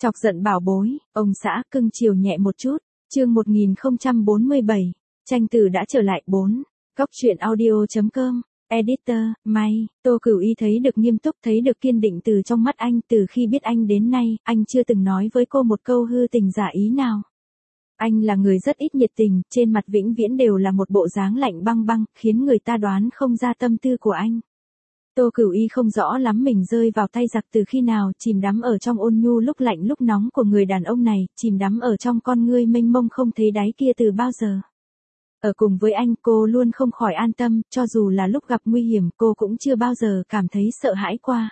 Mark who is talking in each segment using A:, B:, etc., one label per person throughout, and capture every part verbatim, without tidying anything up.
A: Chọc giận bảo bối, ông xã cưng chiều nhẹ một chút, chương một nghìn không trăm bốn mươi bảy, tranh tử đã trở lại bốn. Góc truyện audio chấm com, editor, May, Tô Cửu Y thấy được nghiêm túc, thấy được kiên định từ trong mắt anh. Từ khi biết anh đến nay, anh chưa từng nói với cô một câu hư tình giả ý nào. Anh là người rất ít nhiệt tình, trên mặt vĩnh viễn đều là một bộ dáng lạnh băng băng, khiến người ta đoán không ra tâm tư của anh. Tô Cửu Y không rõ lắm mình rơi vào tay giặc từ khi nào, chìm đắm ở trong ôn nhu lúc lạnh lúc nóng của người đàn ông này, chìm đắm ở trong con ngươi mênh mông không thấy đáy kia từ bao giờ. Ở cùng với anh, cô luôn không khỏi an tâm, cho dù là lúc gặp nguy hiểm, cô cũng chưa bao giờ cảm thấy sợ hãi qua.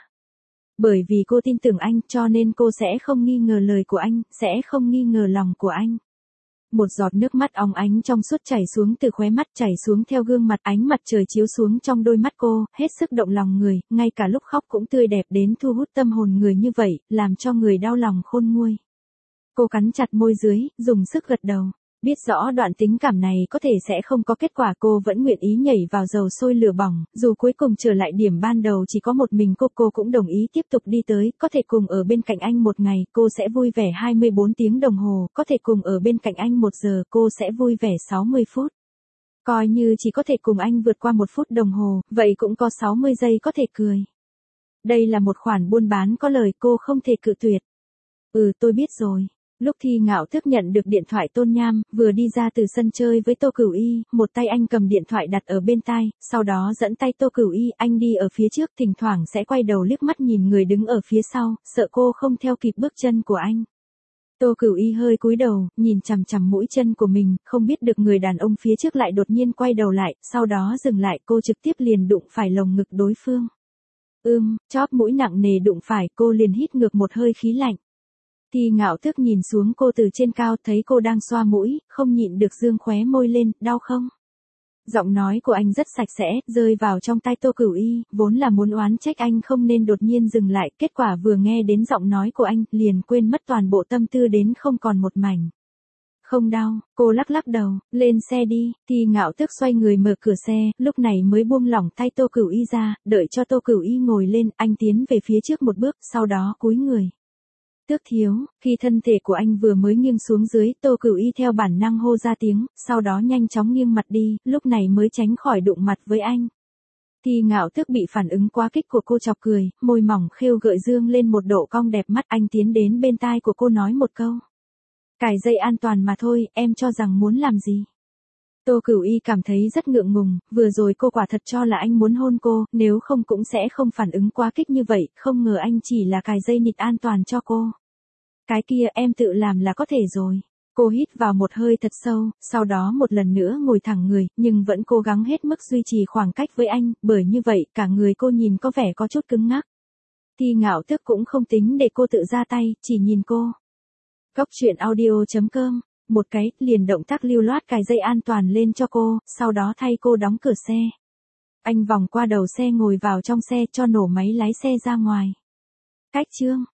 A: Bởi vì cô tin tưởng anh, cho nên cô sẽ không nghi ngờ lời của anh, sẽ không nghi ngờ lòng của anh. Một giọt nước mắt óng ánh trong suốt chảy xuống từ khóe mắt, chảy xuống theo gương mặt, ánh mặt trời chiếu xuống trong đôi mắt cô, hết sức động lòng người, ngay cả lúc khóc cũng tươi đẹp đến thu hút tâm hồn người như vậy, làm cho người đau lòng khôn nguôi. Cô cắn chặt môi dưới, dùng sức gật đầu. Biết rõ đoạn tình cảm này có thể sẽ không có kết quả, cô vẫn nguyện ý nhảy vào dầu sôi lửa bỏng, dù cuối cùng trở lại điểm ban đầu chỉ có một mình cô, cô cũng đồng ý tiếp tục đi tới, có thể cùng ở bên cạnh anh một ngày, cô sẽ vui vẻ hai mươi bốn tiếng đồng hồ, có thể cùng ở bên cạnh anh một giờ, cô sẽ vui vẻ sáu mươi phút. Coi như chỉ có thể cùng anh vượt qua một phút đồng hồ, vậy cũng có sáu mươi giây có thể cười. Đây là một khoản buôn bán có lời, cô không thể cự tuyệt. Ừ, tôi biết rồi. Lúc Thi Ngạo Tước nhận được điện thoại Tôn Nham, vừa đi ra từ sân chơi với Tô Cửu Y, một tay anh cầm điện thoại đặt ở bên tai, sau đó dẫn tay Tô Cửu Y, anh đi ở phía trước, thỉnh thoảng sẽ quay đầu liếc mắt nhìn người đứng ở phía sau, sợ cô không theo kịp bước chân của anh. Tô Cửu Y hơi cúi đầu, nhìn chằm chằm mũi chân của mình, không biết được người đàn ông phía trước lại đột nhiên quay đầu lại, sau đó dừng lại, cô trực tiếp liền đụng phải lồng ngực đối phương. Ưm, chóp mũi nặng nề đụng phải, cô liền hít ngược một hơi khí lạnh. Thi Ngạo Tước nhìn xuống cô từ trên cao, thấy cô đang xoa mũi, không nhịn được dương khóe môi lên, đau không? Giọng nói của anh rất sạch sẽ, rơi vào trong tai Tô Cửu Y, vốn là muốn oán trách anh không nên đột nhiên dừng lại, kết quả vừa nghe đến giọng nói của anh, liền quên mất toàn bộ tâm tư đến không còn một mảnh. Không đau, cô lắc lắc đầu, lên xe đi. Thi Ngạo Tước xoay người mở cửa xe, lúc này mới buông lỏng tay Tô Cửu Y ra, đợi cho Tô Cửu Y ngồi lên, anh tiến về phía trước một bước, sau đó cúi người. Tước thiếu, khi thân thể của anh vừa mới nghiêng xuống dưới, Tô Cửu Y theo bản năng hô ra tiếng, sau đó nhanh chóng nghiêng mặt đi, lúc này mới tránh khỏi đụng mặt với anh. Thi Ngạo Tước bị phản ứng quá kích của cô chọc cười, môi mỏng khêu gợi dương lên một độ cong đẹp mắt, anh tiến đến bên tai của cô nói một câu. Cài dây an toàn mà thôi, em cho rằng muốn làm gì? Tô Cửu Y cảm thấy rất ngượng ngùng, vừa rồi cô quả thật cho là anh muốn hôn cô, nếu không cũng sẽ không phản ứng quá kích như vậy, không ngờ anh chỉ là cài dây nịt an toàn cho cô. Cái kia em tự làm là có thể rồi. Cô hít vào một hơi thật sâu, sau đó một lần nữa ngồi thẳng người, nhưng vẫn cố gắng hết mức duy trì khoảng cách với anh, bởi như vậy cả người cô nhìn có vẻ có chút cứng ngắc. Thi Ngạo Tước cũng không tính để cô tự ra tay, chỉ nhìn cô. Góc truyện audio chấm com, một cái, liền động tác lưu loát cài dây an toàn lên cho cô, sau đó thay cô đóng cửa xe. Anh vòng qua đầu xe ngồi vào trong xe cho nổ máy lái xe ra ngoài. Cách chương.